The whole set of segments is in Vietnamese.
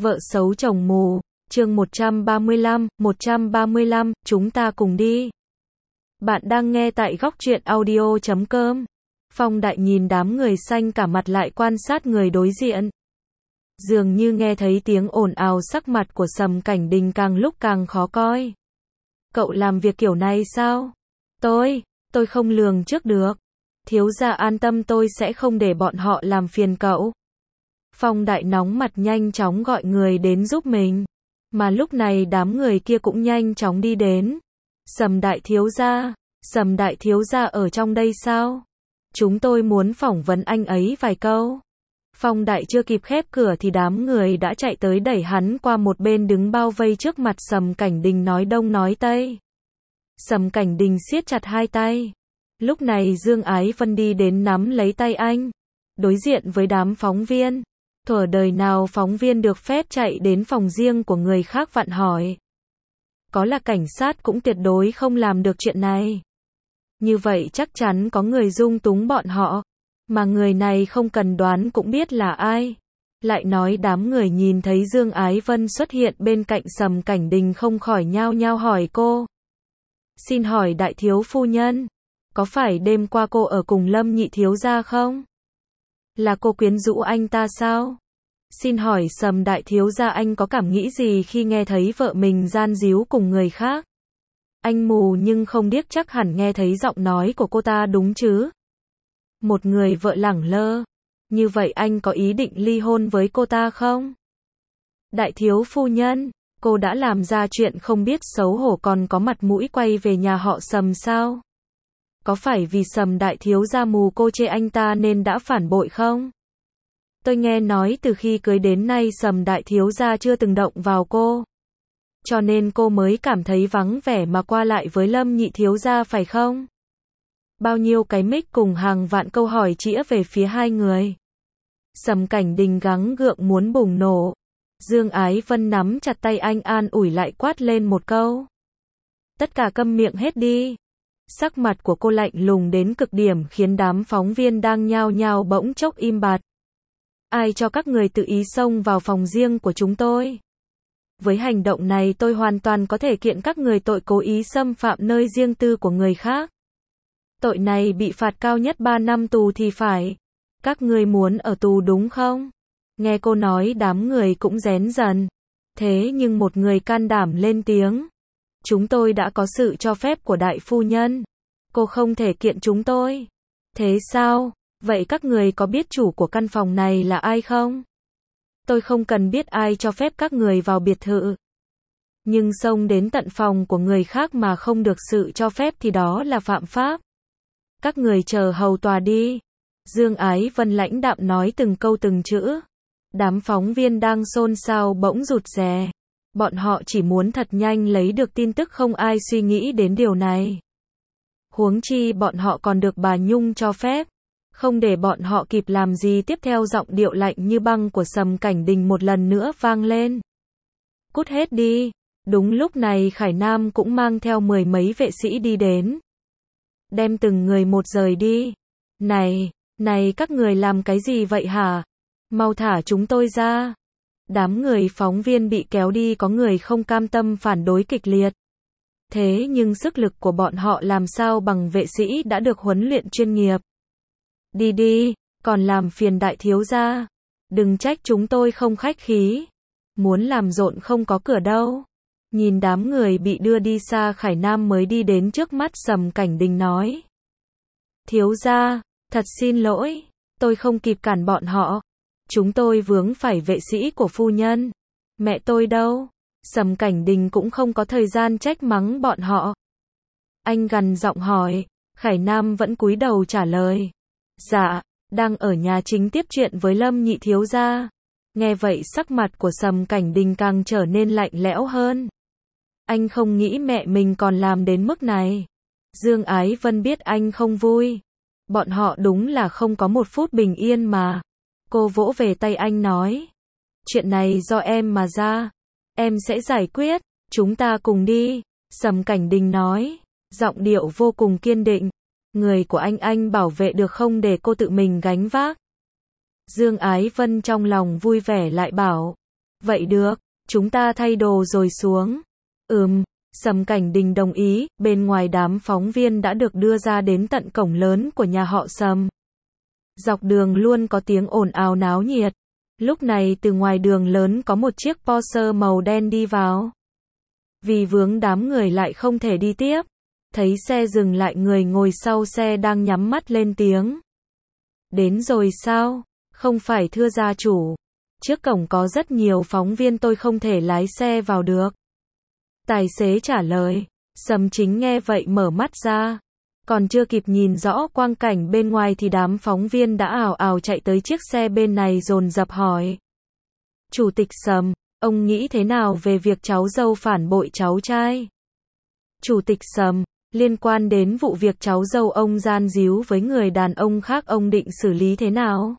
Vợ xấu chồng mù, chương 135, chúng ta cùng đi. Bạn đang nghe tại góc truyện audio.com. Phong Đại nhìn đám người xanh cả mặt lại quan sát người đối diện. Dường như nghe thấy tiếng ồn ào, sắc mặt của Sầm Cảnh Đình càng lúc càng khó coi. Cậu làm việc kiểu này sao? Tôi không lường trước được. Thiếu gia an tâm, tôi sẽ không để bọn họ làm phiền cậu. Phong Đại nóng mặt nhanh chóng gọi người đến giúp mình. Mà lúc này đám người kia cũng nhanh chóng đi đến. Sầm đại thiếu gia ở trong đây sao? Chúng tôi muốn phỏng vấn anh ấy vài câu. Phong Đại chưa kịp khép cửa thì đám người đã chạy tới đẩy hắn qua một bên, đứng bao vây trước mặt Sầm Cảnh Đình, nói đông nói tây. Sầm Cảnh Đình siết chặt hai tay. Lúc này Dương Ái Vân đi đến nắm lấy tay anh. Đối diện với đám phóng viên. Thuở đời nào phóng viên được phép chạy đến phòng riêng của người khác vặn hỏi. Có là cảnh sát cũng tuyệt đối không làm được chuyện này. Như vậy chắc chắn có người dung túng bọn họ. Mà người này không cần đoán cũng biết là ai. Lại nói đám người nhìn thấy Dương Ái Vân xuất hiện bên cạnh Sầm Cảnh Đình không khỏi nhao nhao hỏi cô. Xin hỏi đại thiếu phu nhân, có phải đêm qua cô ở cùng Lâm nhị thiếu gia không? Là cô quyến rũ anh ta sao? Xin hỏi Sầm đại thiếu gia, anh có cảm nghĩ gì khi nghe thấy vợ mình gian díu cùng người khác? Anh mù nhưng không điếc chắc hẳn nghe thấy giọng nói của cô ta đúng chứ? Một người vợ lẳng lơ. Như vậy anh có ý định ly hôn với cô ta không? Đại thiếu phu nhân, cô đã làm ra chuyện không biết xấu hổ còn có mặt mũi quay về nhà họ Sầm sao? Có phải vì Sầm đại thiếu gia mù cô chê anh ta nên đã phản bội không? Tôi nghe nói từ khi cưới đến nay Sầm đại thiếu gia chưa từng động vào cô. Cho nên cô mới cảm thấy vắng vẻ mà qua lại với Lâm nhị thiếu gia phải không? Bao nhiêu cái mic cùng hàng vạn câu hỏi chĩa về phía hai người. Sầm Cảnh Đình gắng gượng muốn bùng nổ. Dương Ái Vân nắm chặt tay anh an ủi, lại quát lên một câu. Tất cả câm miệng hết đi. Sắc mặt của cô lạnh lùng đến cực điểm khiến đám phóng viên đang nhao nhao bỗng chốc im bặt. Ai cho các người tự ý xông vào phòng riêng của chúng tôi? Với hành động này tôi hoàn toàn có thể kiện các người tội cố ý xâm phạm nơi riêng tư của người khác. Tội này bị phạt cao nhất 3 năm tù thì phải. Các người muốn ở tù đúng không? Nghe cô nói đám người cũng rén dần. Thế nhưng một người can đảm lên tiếng. Chúng tôi đã có sự cho phép của đại phu nhân. Cô không thể kiện chúng tôi. Thế sao? Vậy các người có biết chủ của căn phòng này là ai không? Tôi không cần biết ai cho phép các người vào biệt thự. Nhưng xông đến tận phòng của người khác mà không được sự cho phép thì đó là phạm pháp. Các người chờ hầu tòa đi. Dương Ái Vân lãnh đạm nói từng câu từng chữ. Đám phóng viên đang xôn xao bỗng rụt rè. Bọn họ chỉ muốn thật nhanh lấy được tin tức, không ai suy nghĩ đến điều này. Huống chi bọn họ còn được bà Nhung cho phép. Không để bọn họ kịp làm gì tiếp theo, giọng điệu lạnh như băng của Sầm Cảnh Đình một lần nữa vang lên. Cút hết đi. Đúng lúc này Khải Nam cũng mang theo 10 mấy vệ sĩ đi đến. Đem từng người một rời đi. Này các người làm cái gì vậy hả? Mau thả chúng tôi ra. Đám người phóng viên bị kéo đi, có người không cam tâm phản đối kịch liệt. Thế nhưng sức lực của bọn họ làm sao bằng vệ sĩ đã được huấn luyện chuyên nghiệp. Đi, còn làm phiền đại thiếu gia. Đừng trách chúng tôi không khách khí. Muốn làm rộn không có cửa đâu. Nhìn đám người bị đưa đi xa, Khải Nam mới đi đến trước mắt Sầm Cảnh Đình nói. Thiếu gia, thật xin lỗi, tôi không kịp cản bọn họ. Chúng tôi vướng phải vệ sĩ của phu nhân. Mẹ tôi đâu? Sầm Cảnh Đình cũng không có thời gian trách mắng bọn họ. Anh gằn giọng hỏi. Khải Nam vẫn cúi đầu trả lời. Dạ, đang ở nhà chính tiếp chuyện với Lâm nhị thiếu gia. Nghe vậy sắc mặt của Sầm Cảnh Đình càng trở nên lạnh lẽo hơn. Anh không nghĩ mẹ mình còn làm đến mức này. Dương Ái Vân biết anh không vui. Bọn họ đúng là không có một phút bình yên mà. Cô vỗ về tay anh nói. Chuyện này do em mà ra. Em sẽ giải quyết. Chúng ta cùng đi. Sầm Cảnh Đình nói. Giọng điệu vô cùng kiên định. Người của anh bảo vệ được không, để cô tự mình gánh vác. Dương Ái Vân trong lòng vui vẻ lại bảo. Vậy được, chúng ta thay đồ rồi xuống. Sầm Cảnh Đình đồng ý, bên ngoài đám phóng viên đã được đưa ra đến tận cổng lớn của nhà họ Sầm. Dọc đường luôn có tiếng ồn ào náo nhiệt. Lúc này từ ngoài đường lớn có một chiếc Porsche màu đen đi vào. Vì vướng đám người lại không thể đi tiếp. Thấy xe dừng lại, người ngồi sau xe đang nhắm mắt lên tiếng. Đến rồi sao? Không phải thưa gia chủ. Trước cổng có rất nhiều phóng viên, tôi không thể lái xe vào được. Tài xế trả lời. Sầm Chính nghe vậy mở mắt ra. Còn chưa kịp nhìn rõ quang cảnh bên ngoài thì đám phóng viên đã ào ào chạy tới chiếc xe bên này dồn dập hỏi. Chủ tịch Sầm, ông nghĩ thế nào về việc cháu dâu phản bội cháu trai? Chủ tịch Sầm, liên quan đến vụ việc cháu dâu ông gian díu với người đàn ông khác, ông định xử lý thế nào?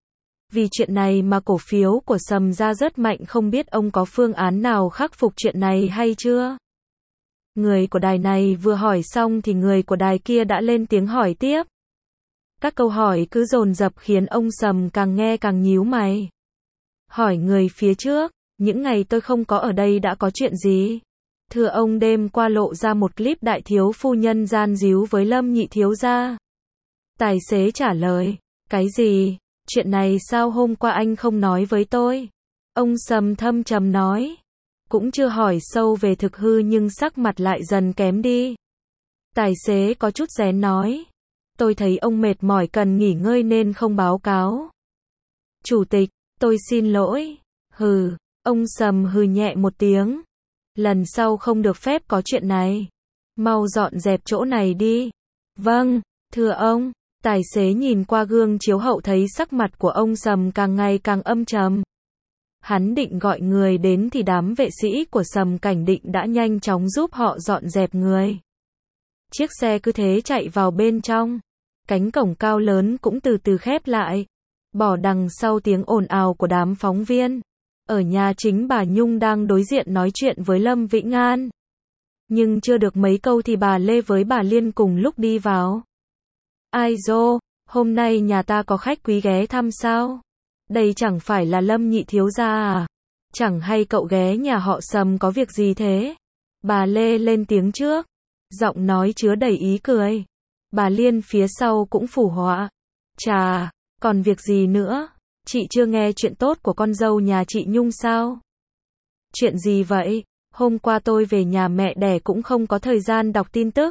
Vì chuyện này mà cổ phiếu của Sầm ra rất mạnh, không biết ông có phương án nào khắc phục chuyện này hay chưa? Người của đài này vừa hỏi xong thì người của đài kia đã lên tiếng hỏi tiếp. Các câu hỏi cứ dồn dập khiến ông Sầm càng nghe càng nhíu mày. Hỏi người phía trước, những ngày tôi không có ở đây đã có chuyện gì? Thưa ông, đêm qua lộ ra một clip đại thiếu phu nhân gian díu với Lâm nhị thiếu gia. Tài xế trả lời, cái gì? Chuyện này sao hôm qua anh không nói với tôi? Ông Sầm thâm trầm nói. Cũng chưa hỏi sâu về thực hư nhưng sắc mặt lại dần kém đi. Tài xế có chút rén nói. Tôi thấy ông mệt mỏi cần nghỉ ngơi nên không báo cáo. Chủ tịch, tôi xin lỗi. Hừ, ông Sầm hừ nhẹ một tiếng. Lần sau không được phép có chuyện này. Mau dọn dẹp chỗ này đi. Vâng, thưa ông. Tài xế nhìn qua gương chiếu hậu thấy sắc mặt của ông Sầm càng ngày càng âm trầm. Hắn định gọi người đến thì đám vệ sĩ của Sầm Cảnh Định đã nhanh chóng giúp họ dọn dẹp người. Chiếc xe cứ thế chạy vào bên trong. Cánh cổng cao lớn cũng từ từ khép lại. Bỏ đằng sau tiếng ồn ào của đám phóng viên. Ở nhà chính, bà Nhung đang đối diện nói chuyện với Lâm Vĩnh An. Nhưng chưa được mấy câu thì bà Lê với bà Liên cùng lúc đi vào. Ai dô, hôm nay nhà ta có khách quý ghé thăm sao? Đây chẳng phải là Lâm nhị thiếu gia à? Chẳng hay cậu ghé nhà họ Sầm có việc gì thế? Bà Lê lên tiếng trước. Giọng nói chứa đầy ý cười. Bà Liên phía sau cũng phụ họa. Chà, còn việc gì nữa? Chị chưa nghe chuyện tốt của con dâu nhà chị Nhung sao? Chuyện gì vậy? Hôm qua tôi về nhà mẹ đẻ cũng không có thời gian đọc tin tức.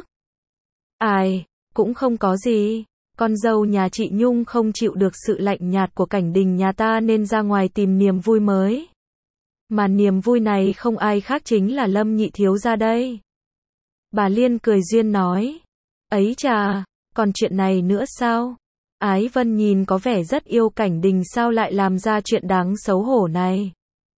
Ai, cũng không có gì. Con dâu nhà chị Nhung không chịu được sự lạnh nhạt của Cảnh Đình nhà ta nên ra ngoài tìm niềm vui mới. Mà niềm vui này không ai khác chính là Lâm nhị thiếu gia đây. Bà Liên cười duyên nói. Ấy chà, còn chuyện này nữa sao? Ái Vân nhìn có vẻ rất yêu Cảnh Đình, sao lại làm ra chuyện đáng xấu hổ này?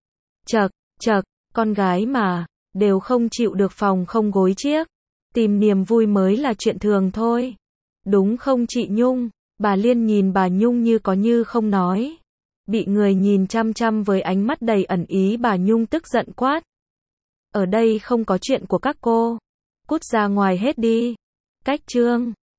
Chậc, con gái mà, đều không chịu được phòng không gối chiếc. Tìm niềm vui mới là chuyện thường thôi. Đúng không chị Nhung? Bà Liên nhìn bà Nhung như có như không nói. Bị người nhìn chăm chăm với ánh mắt đầy ẩn ý, bà Nhung tức giận quát. Ở đây không có chuyện của các cô. Cút ra ngoài hết đi. Cách chương